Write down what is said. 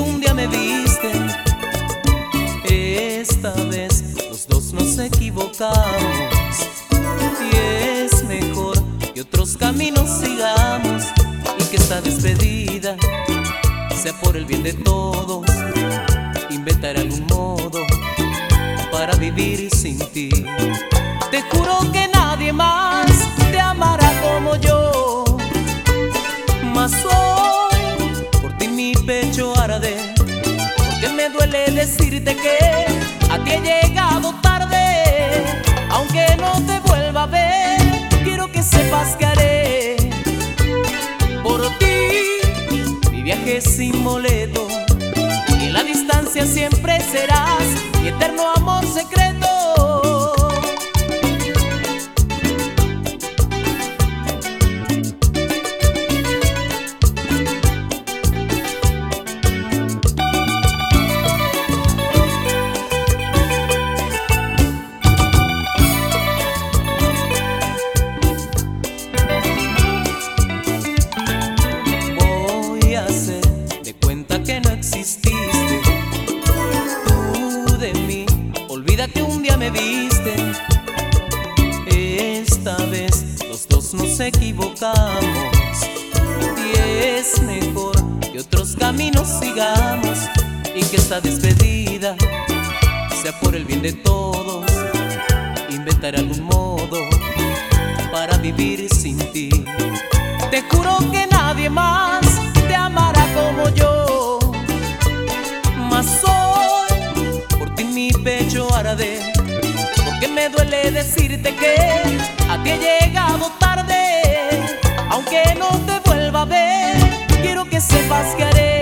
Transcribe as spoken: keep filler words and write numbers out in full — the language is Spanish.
un día me viste. Esta vez los dos nos equivocamos y es mejor que otros caminos sigamos y que esta despedida sea por el bien de todos. Inventar algún modo para vivir sin ti. Te juro que nadie más te amará como yo, mas hoy por ti mi pecho arde, porque me duele decirte que a ti he llegado tarde. Aunque no te vuelva a ver, quiero que sepas que haré por ti mi viaje sin boleto, y en la distancia siempre serás mi eterno amor secreto. Que no exististe, tú de mí, olvida que un día me viste. Esta vez los dos nos equivocamos y es mejor que otros caminos sigamos y que esta despedida sea por el bien de todos. Inventar algún modo para vivir sin ti. Te juro que nadie más te amará como yo, mas hoy por ti mi pecho arde, porque me duele decirte que a ti he llegado tarde. Aunque no te vuelva a ver, quiero que sepas que haré